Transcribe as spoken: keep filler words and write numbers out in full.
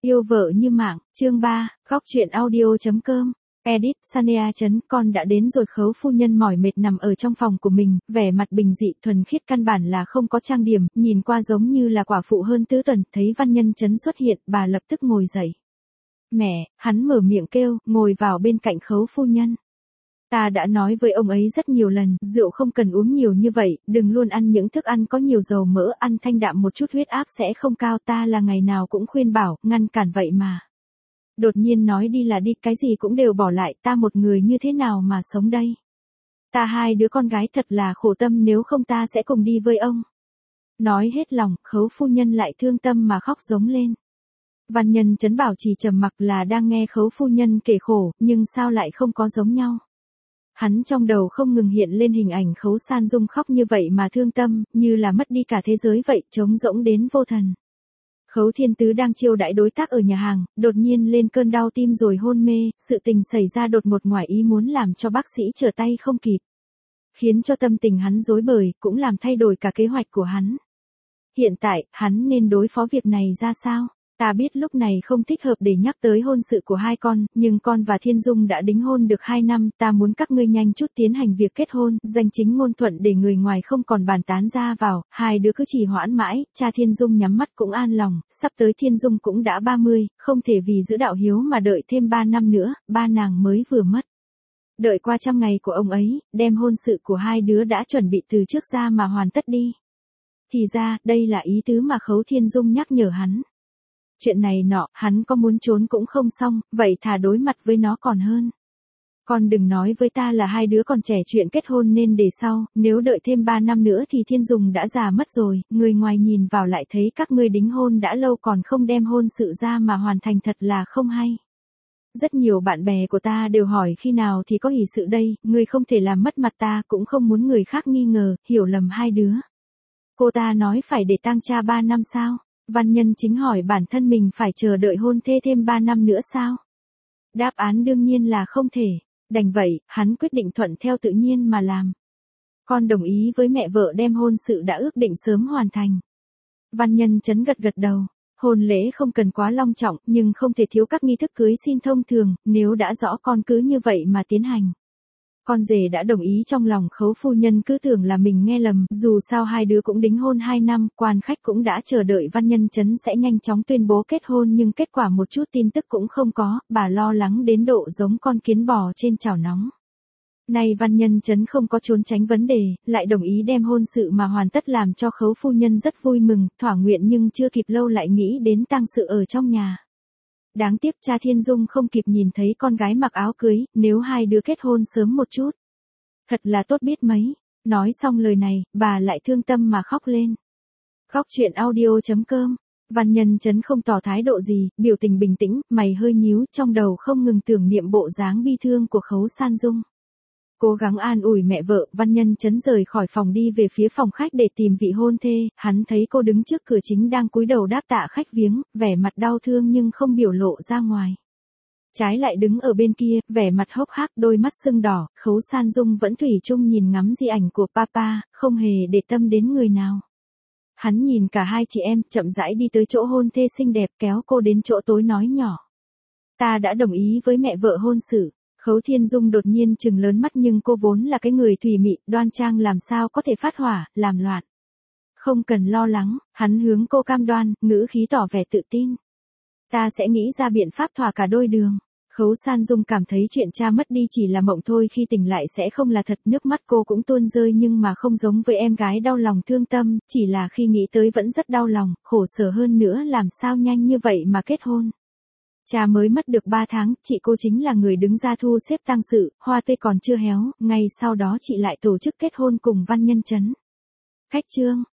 Yêu vợ như mạng, chương ba, góc truyện audio.com. Edit, Sanea chấn, con đã đến rồi. Khấu phu nhân mỏi mệt nằm ở trong phòng của mình, vẻ mặt bình dị, thuần khiết, căn bản là không có trang điểm, nhìn qua giống như là quả phụ hơn tứ tuần. Thấy Văn Nhân Chấn xuất hiện, bà lập tức ngồi dậy. Mẹ, hắn mở miệng kêu, ngồi vào bên cạnh khấu phu nhân. Ta đã nói với ông ấy rất nhiều lần, rượu không cần uống nhiều như vậy, đừng luôn ăn những thức ăn có nhiều dầu mỡ, ăn thanh đạm một chút huyết áp sẽ không cao. Ta là ngày nào cũng khuyên bảo, ngăn cản vậy mà. Đột nhiên nói đi là đi, cái gì cũng đều bỏ lại, ta một người như thế nào mà sống đây? Ta hai đứa con gái thật là khổ tâm, nếu không ta sẽ cùng đi với ông. Nói hết lòng, khấu phu nhân lại thương tâm mà khóc giống lên. Văn Nhân Chấn bảo trì trầm mặc là đang nghe khấu phu nhân kể khổ, nhưng sao lại không có giống nhau? Hắn trong đầu không ngừng hiện lên hình ảnh Khấu San Dung khóc như vậy mà thương tâm, như là mất đi cả thế giới vậy, trống rỗng đến vô thần. Khấu Thiên Tứ đang chiêu đãi đối tác ở nhà hàng, đột nhiên lên cơn đau tim rồi hôn mê, sự tình xảy ra đột ngột ngoài ý muốn làm cho bác sĩ trở tay không kịp. Khiến cho tâm tình hắn rối bời, cũng làm thay đổi cả kế hoạch của hắn. Hiện tại, hắn nên đối phó việc này ra sao? Ta biết lúc này không thích hợp để nhắc tới hôn sự của hai con, nhưng con và Thiên Dung đã đính hôn được hai năm, ta muốn các ngươi nhanh chút tiến hành việc kết hôn, danh chính ngôn thuận để người ngoài không còn bàn tán ra vào, hai đứa cứ trì hoãn mãi, cha Thiên Dung nhắm mắt cũng an lòng, sắp tới Thiên Dung cũng đã ba mươi, không thể vì giữ đạo hiếu mà đợi thêm ba năm nữa, ba nàng mới vừa mất. Đợi qua trăm ngày của ông ấy, đem hôn sự của hai đứa đã chuẩn bị từ trước ra mà hoàn tất đi. Thì ra, đây là ý tứ mà Khấu Thiên Dung nhắc nhở hắn. Chuyện này nọ, hắn có muốn trốn cũng không xong, vậy thà đối mặt với nó còn hơn. Con đừng nói với ta là hai đứa còn trẻ chuyện kết hôn nên để sau, nếu đợi thêm ba năm nữa thì Thiên Dung đã già mất rồi, người ngoài nhìn vào lại thấy các ngươi đính hôn đã lâu còn không đem hôn sự ra mà hoàn thành, thật là không hay. Rất nhiều bạn bè của ta đều hỏi khi nào thì có hỷ sự đây, ngươi không thể làm mất mặt ta, cũng không muốn người khác nghi ngờ, hiểu lầm hai đứa. Cô ta nói phải để tang cha ba năm sao? Văn Nhân Chính hỏi bản thân mình phải chờ đợi hôn thê thêm ba năm nữa sao? Đáp án đương nhiên là không thể. Đành vậy, hắn quyết định thuận theo tự nhiên mà làm. Con đồng ý với mẹ vợ đem hôn sự đã ước định sớm hoàn thành. Văn Nhân Chấn gật gật đầu. Hôn lễ không cần quá long trọng, nhưng không thể thiếu các nghi thức cưới xin thông thường, nếu đã rõ con cứ như vậy mà tiến hành. Con rể đã đồng ý trong lòng. Khấu phu nhân cứ tưởng là mình nghe lầm, dù sao hai đứa cũng đính hôn hai năm, quan khách cũng đã chờ đợi Văn Nhân Chấn sẽ nhanh chóng tuyên bố kết hôn, nhưng kết quả một chút tin tức cũng không có, bà lo lắng đến độ giống con kiến bò trên chảo nóng. Nay Văn Nhân Chấn không có trốn tránh vấn đề, lại đồng ý đem hôn sự mà hoàn tất, làm cho khấu phu nhân rất vui mừng, thỏa nguyện, nhưng chưa kịp lâu lại nghĩ đến tang sự ở trong nhà. Đáng tiếc cha Thiên Dung không kịp nhìn thấy con gái mặc áo cưới, nếu hai đứa kết hôn sớm một chút. Thật là tốt biết mấy. Nói xong lời này, bà lại thương tâm mà khóc lên. Góc truyện audio.com. Văn Nhân Chấn không tỏ thái độ gì, biểu tình bình tĩnh, mày hơi nhíu, trong đầu không ngừng tưởng niệm bộ dáng bi thương của Khấu San Dung. Cố gắng an ủi mẹ vợ, Văn Nhân Chấn rời khỏi phòng đi về phía phòng khách để tìm vị hôn thê, hắn thấy cô đứng trước cửa chính đang cúi đầu đáp tạ khách viếng, vẻ mặt đau thương nhưng không biểu lộ ra ngoài. Trái lại đứng ở bên kia, vẻ mặt hốc hác, đôi mắt sưng đỏ, Khấu San Dung vẫn thủy chung nhìn ngắm di ảnh của papa, không hề để tâm đến người nào. Hắn nhìn cả hai chị em, chậm rãi đi tới chỗ hôn thê xinh đẹp, kéo cô đến chỗ tối nói nhỏ. Ta đã đồng ý với mẹ vợ hôn sự. Khấu Thiên Dung đột nhiên trừng lớn mắt, nhưng cô vốn là cái người thùy mị, đoan trang, làm sao có thể phát hỏa, làm loạn. Không cần lo lắng, hắn hướng cô cam đoan, ngữ khí tỏ vẻ tự tin. Ta sẽ nghĩ ra biện pháp thỏa cả đôi đường. Khấu San Dung cảm thấy chuyện cha mất đi chỉ là mộng thôi, khi tỉnh lại sẽ không là thật, nước mắt cô cũng tuôn rơi, nhưng mà không giống với em gái đau lòng thương tâm, chỉ là khi nghĩ tới vẫn rất đau lòng, khổ sở hơn nữa, làm sao nhanh như vậy mà kết hôn. Cha mới mất được ba tháng, chị cô chính là người đứng ra thu xếp tang sự, hoa tươi còn chưa héo, ngay sau đó chị lại tổ chức kết hôn cùng Văn Nhân Chấn. Khách trương,